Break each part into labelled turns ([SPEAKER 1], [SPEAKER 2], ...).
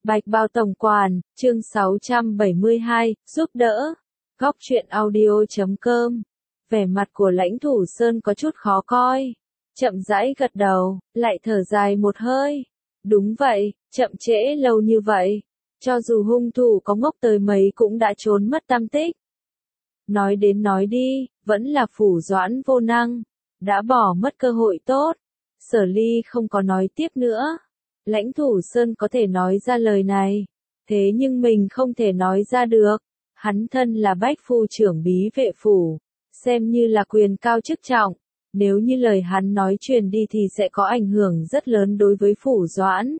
[SPEAKER 1] Bạch Bao Tổng Quản, chương 672, giúp đỡ. Góc truyện audio.com. Vẻ mặt của Lãnh Thủ Sơn có chút khó coi. Chậm rãi gật đầu, lại thở dài một hơi. Đúng vậy, chậm trễ lâu như vậy. Cho dù hung thủ có ngốc tới mấy cũng đã trốn mất tăm tích. Nói đến nói đi, vẫn là Phủ Doãn vô năng. Đã bỏ mất cơ hội tốt. Sở Ly không có nói tiếp nữa. Lãnh Thủ Sơn có thể nói ra lời này, thế nhưng mình không thể nói ra được. Hắn thân là bách phu trưởng bí vệ phủ, xem như là quyền cao chức trọng. Nếu như lời hắn nói truyền đi thì sẽ có ảnh hưởng rất lớn đối với Phủ Doãn.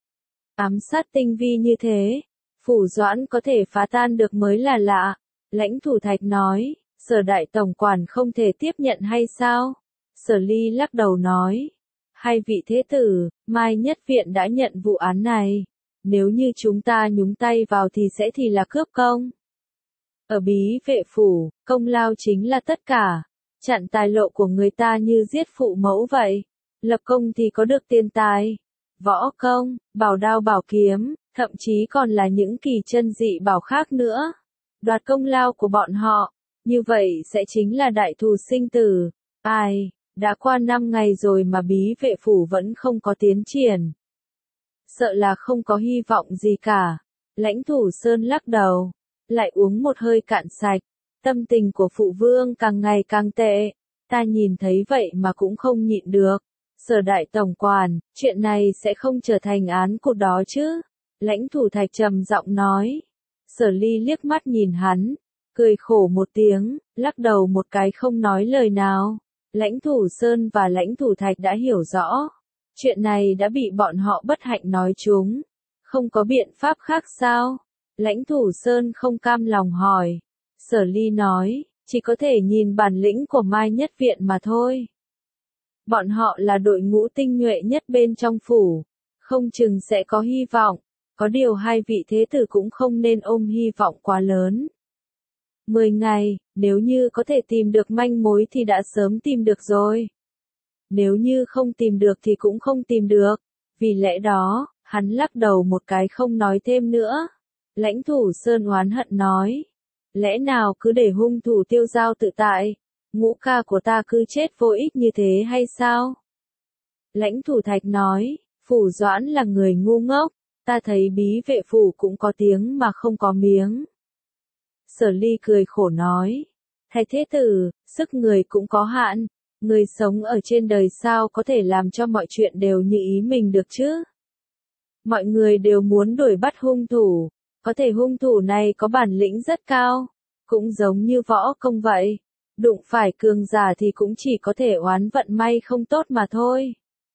[SPEAKER 1] Ám sát tinh vi như thế, Phủ Doãn có thể phá tan được mới là lạ. Lãnh Thủ Thạch nói, Sở Đại Tổng Quản không thể tiếp nhận hay sao? Sở Ly lắc đầu nói. Hai vị thế tử, Mai Nhất Viện đã nhận vụ án này. Nếu như chúng ta nhúng tay vào thì sẽ thì là cướp công. Ở bí vệ phủ, công lao chính là tất cả. Chặn tài lộ của người ta như giết phụ mẫu vậy. Lập công thì có được tiền tài. Võ công, bảo đao bảo kiếm, thậm chí còn là những kỳ chân dị bảo khác nữa. Đoạt công lao của bọn họ, như vậy sẽ chính là đại thù sinh tử. Ai? Đã qua 5 ngày rồi mà bí vệ phủ vẫn không có tiến triển. Sợ là không có hy vọng gì cả. Lãnh Thủ Sơn lắc đầu, lại uống một hơi cạn sạch. Tâm tình của phụ vương càng ngày càng tệ. Ta nhìn thấy vậy mà cũng không nhịn được. Sở Đại Tổng Quản, chuyện này sẽ không trở thành án cụt đó chứ? Lãnh Thủ Thạch trầm giọng nói. Sở Ly liếc mắt nhìn hắn, cười khổ một tiếng, lắc đầu một cái không nói lời nào. Lãnh Thủ Sơn và Lãnh Thủ Thạch đã hiểu rõ. Chuyện này đã bị bọn họ bất hạnh nói trúng. Không có biện pháp khác sao? Lãnh Thủ Sơn không cam lòng hỏi. Sở Ly nói, chỉ có thể nhìn bản lĩnh của Mai Nhất Viện mà thôi. Bọn họ là đội ngũ tinh nhuệ nhất bên trong phủ. Không chừng sẽ có hy vọng. Có điều hai vị thế tử cũng không nên ôm hy vọng quá lớn. 10 ngày, nếu như có thể tìm được manh mối thì đã sớm tìm được rồi. Nếu như không tìm được thì cũng không tìm được. Vì lẽ đó, hắn lắc đầu một cái không nói thêm nữa. Lãnh Thủ Sơn oán hận nói. Lẽ nào cứ để hung thủ tiêu dao tự tại, ngũ ca của ta cứ chết vô ích như thế hay sao? Lãnh Thủ Thạch nói, Phủ Doãn là người ngu ngốc, ta thấy bí vệ phủ cũng có tiếng mà không có miếng. Sở Ly cười khổ nói, Thái thế tử, sức người cũng có hạn, người sống ở trên đời sao có thể làm cho mọi chuyện đều như ý mình được chứ? Mọi người đều muốn đuổi bắt hung thủ, có thể hung thủ này có bản lĩnh rất cao, cũng giống như võ công vậy, đụng phải cường giả thì cũng chỉ có thể oán vận may không tốt mà thôi.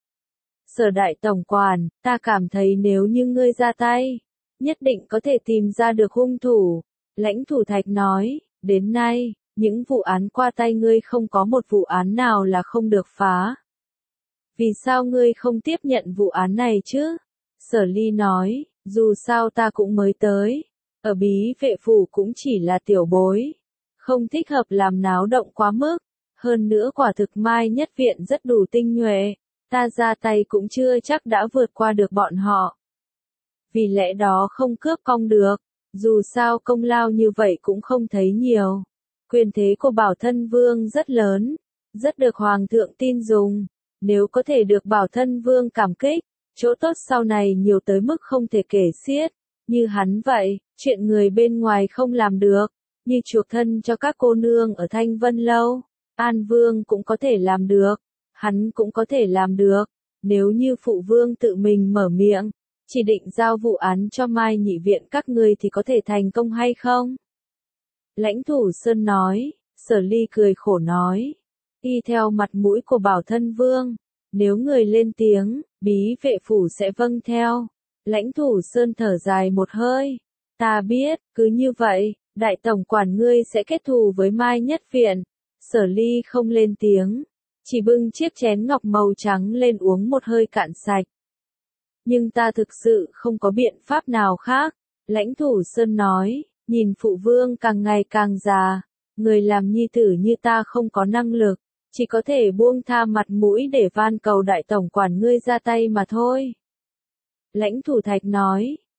[SPEAKER 1] Sở Đại Tổng Quản, ta cảm thấy nếu như ngươi ra tay, nhất định có thể tìm ra được hung thủ. Lãnh Thủ Thạch nói, đến nay, những vụ án qua tay ngươi không có một vụ án nào là không được phá. Vì sao ngươi không tiếp nhận vụ án này chứ? Sở Ly nói, dù sao ta cũng mới tới, ở bí vệ phủ cũng chỉ là tiểu bối, không thích hợp làm náo động quá mức, hơn nữa quả thực Mai Nhất Viện rất đủ tinh nhuệ, ta ra tay cũng chưa chắc đã vượt qua được bọn họ. Vì lẽ đó không cướp công được, dù sao công lao như vậy cũng không thấy nhiều. Quyền thế của Bảo Thân Vương rất lớn, rất được Hoàng thượng tin dùng, nếu có thể được Bảo Thân Vương cảm kích, chỗ tốt sau này nhiều tới mức không thể kể xiết. Như hắn vậy, chuyện người bên ngoài không làm được, như chuộc thân cho các cô nương ở Thanh Vân Lâu, An Vương cũng có thể làm được, hắn cũng có thể làm được. Nếu như phụ vương tự mình mở miệng, chỉ định giao vụ án cho Mai Nhị Viện các ngươi thì có thể thành công hay không? Lãnh Thủ Sơn nói. Sở Ly cười khổ nói, y theo mặt mũi của Bảo Thân Vương, nếu người lên tiếng, bí vệ phủ sẽ vâng theo. Lãnh Thủ Sơn thở dài một hơi, ta biết, cứ như vậy, Đại Tổng Quản ngươi sẽ kết thù với Mai Nhất Viện. Sở Ly không lên tiếng, chỉ bưng chiếc chén ngọc màu trắng lên uống một hơi cạn sạch. Nhưng ta thực sự không có biện pháp nào khác. Lãnh Thủ Sơn nói, nhìn phụ vương càng ngày càng già, người làm nhi tử như ta không có năng lực, chỉ có thể buông tha mặt mũi để van cầu Đại Tổng Quản ngươi ra tay mà thôi. Lãnh Thủ Thạch nói,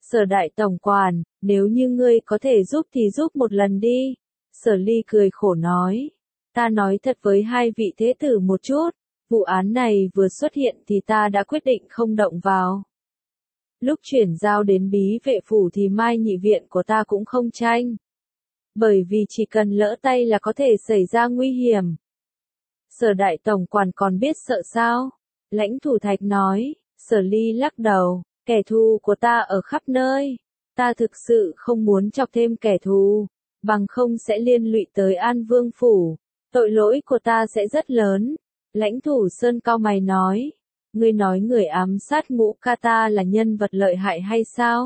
[SPEAKER 1] Sở đại tổng quản, nếu như ngươi có thể giúp thì giúp một lần đi. Sở ly cười khổ nói. Ta nói thật với hai vị thế tử một chút, vụ án này vừa xuất hiện thì ta đã quyết định không động vào. Lúc chuyển giao đến bí vệ phủ thì mai nhị viện của ta cũng không tranh. Bởi vì chỉ cần lỡ tay là có thể xảy ra nguy hiểm. Sở đại tổng quản còn biết sợ sao? Lãnh Thủ Thạch nói. Sở ly lắc đầu, kẻ thù của ta ở khắp nơi. Ta thực sự không muốn chọc thêm kẻ thù, bằng không sẽ liên lụy tới An Vương phủ. Tội lỗi của ta sẽ rất lớn. Lãnh Thủ Sơn cau mày nói. Ngươi nói người ám sát Ngũ Ca là nhân vật lợi hại hay sao?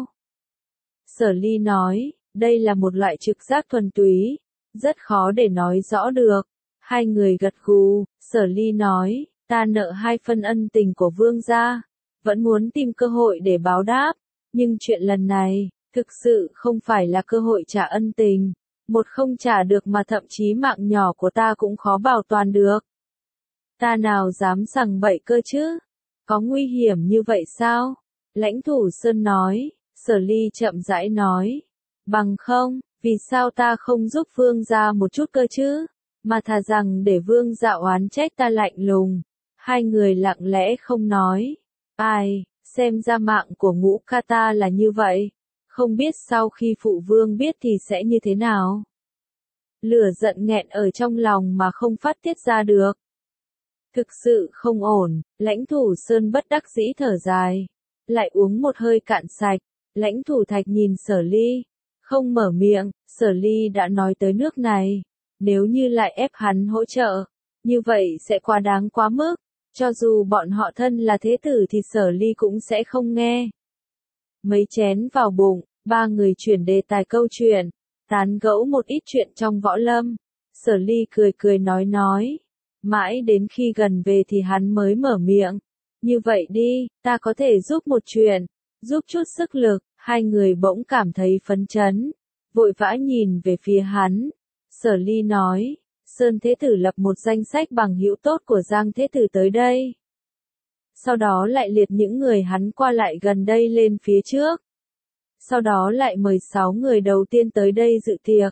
[SPEAKER 1] Sở ly nói, đây là một loại trực giác thuần túy, rất khó để nói rõ được. Hai người gật gù, Sở ly nói, ta nợ 2 phân ân tình của vương gia, vẫn muốn tìm cơ hội để báo đáp, nhưng chuyện lần này, thực sự không phải là cơ hội trả ân tình, một không trả được mà thậm chí mạng nhỏ của ta cũng khó bảo toàn được. Ta nào dám sằng bậy cơ chứ? Có nguy hiểm như vậy sao? Lãnh Thủ Sơn nói. Sở ly chậm rãi nói. Bằng không, vì sao ta không giúp vương gia một chút cơ chứ? Mà thà rằng để vương gia oán trách ta lạnh lùng. Hai người lặng lẽ không nói. Ai, xem ra mạng của Ngũ Ca là như vậy. Không biết sau khi phụ vương biết thì sẽ như thế nào? Lửa giận nghẹn ở trong lòng mà không phát tiết ra được. Thực sự không ổn, Lãnh Thủ Sơn bất đắc dĩ thở dài. Lại uống một hơi cạn sạch, Lãnh Thủ Thạch nhìn Sở ly. Không mở miệng, Sở ly đã nói tới nước này. Nếu như lại ép hắn hỗ trợ, như vậy sẽ quá đáng quá mức. Cho dù bọn họ thân là thế tử thì Sở ly cũng sẽ không nghe. Mấy chén vào bụng, ba người chuyển đề tài câu chuyện, tán gẫu một ít chuyện trong võ lâm. Sở ly cười cười nói. Mãi đến khi gần về thì hắn mới mở miệng. Như vậy đi, ta có thể giúp một chuyện, giúp chút sức lực. Hai người bỗng cảm thấy phấn chấn, vội vã nhìn về phía hắn. Sở ly nói, Sơn Thế Tử lập một danh sách bằng hữu tốt của Giang Thế Tử tới đây. Sau đó lại liệt những người hắn qua lại gần đây lên phía trước. Sau đó lại mời 6 người đầu tiên tới đây dự tiệc.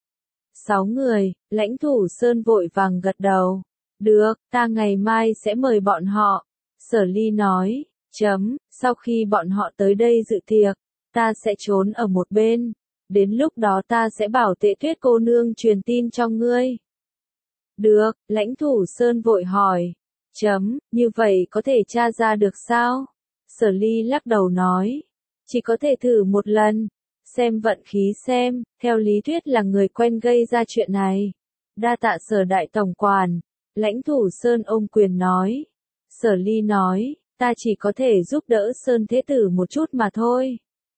[SPEAKER 1] 6 người, Lãnh Thủ Sơn vội vàng gật đầu. Được, ta ngày mai sẽ mời bọn họ. Sở ly nói, sau khi bọn họ tới đây dự tiệc, ta sẽ trốn ở một bên. Đến lúc đó ta sẽ bảo Tệ Tuyết cô nương truyền tin cho ngươi. Được, Lãnh Thủ Sơn vội hỏi. Như vậy có thể tra ra được sao? Sở ly lắc đầu nói. Chỉ có thể thử một lần. Xem vận khí xem, theo lý thuyết là người quen gây ra chuyện này. Đa tạ Sở đại tổng quản. Lãnh Thủ Sơn ôm quyền nói. Sở ly nói, ta chỉ có thể giúp đỡ Sơn Thế Tử một chút mà thôi.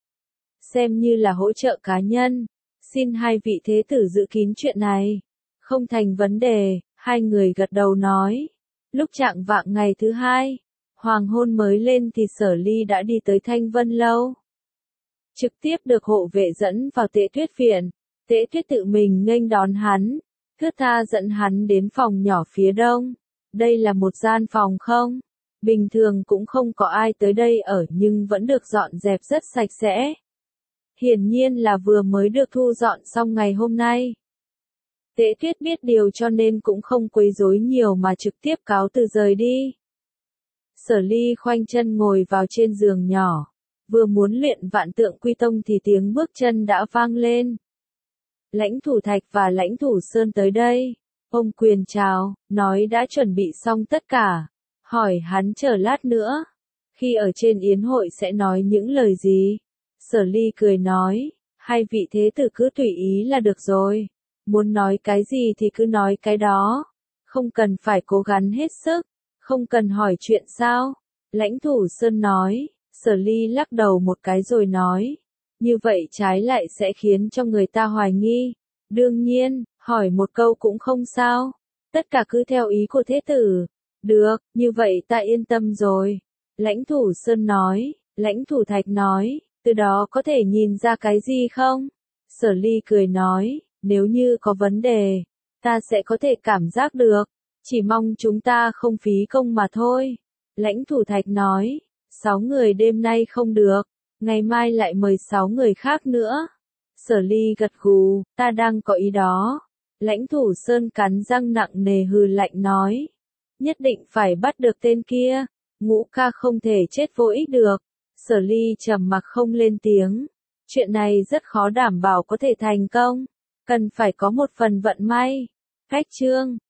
[SPEAKER 1] Xem như là hỗ trợ cá nhân. Xin hai vị thế tử giữ kín chuyện này. Không thành vấn đề, hai người gật đầu nói. Lúc chạng vạng ngày thứ hai, hoàng hôn mới lên thì Sở ly đã đi tới Thanh Vân Lâu. Trực tiếp được hộ vệ dẫn vào Tệ Tuyết viện. Tệ Tuyết tự mình nghênh đón hắn. Thướt tha dẫn hắn đến phòng nhỏ phía đông. Đây là một gian phòng không? Bình thường cũng không có ai tới đây ở nhưng vẫn được dọn dẹp rất sạch sẽ. Hiển nhiên là vừa mới được thu dọn xong ngày hôm nay. Tệ Tuyết biết điều cho nên cũng không quấy rối nhiều mà trực tiếp cáo từ rời đi. Sở ly khoanh chân ngồi vào trên giường nhỏ. Vừa muốn luyện Vạn Tượng Quy Tông thì tiếng bước chân đã vang lên. Lãnh Thủ Thạch và Lãnh Thủ Sơn tới đây. Ông quyền chào, nói đã chuẩn bị xong tất cả. Hỏi hắn chờ lát nữa. Khi ở trên yến hội sẽ nói những lời gì? Sở ly cười nói, hai vị thế tử cứ tùy ý là được rồi. Muốn nói cái gì thì cứ nói cái đó. Không cần phải cố gắng hết sức. Không cần hỏi chuyện sao? Lãnh Thủ Sơn nói. Sở ly lắc đầu một cái rồi nói. Như vậy trái lại sẽ khiến cho người ta hoài nghi. Đương nhiên, hỏi một câu cũng không sao. Tất cả cứ theo ý của thế tử. Được, như vậy ta yên tâm rồi. Lãnh Thủ Sơn nói. Lãnh Thủ Thạch nói. Từ đó có thể nhìn ra cái gì không? Sở ly cười nói. Nếu như có vấn đề, ta sẽ có thể cảm giác được. Chỉ mong chúng ta không phí công mà thôi. Lãnh Thủ Thạch nói. 6 người đêm nay không được. Ngày mai lại mời 6 người khác nữa. Sở Ly gật gù, ta đang có ý đó. Lãnh Thủ Sơn cắn răng nặng nề hừ lạnh nói. Nhất định phải bắt được tên kia. Ngũ ca không thể chết vô ích được. Sở Ly trầm mặc không lên tiếng. Chuyện này rất khó đảm bảo có thể thành công. Cần phải có một phần vận may. Cách chương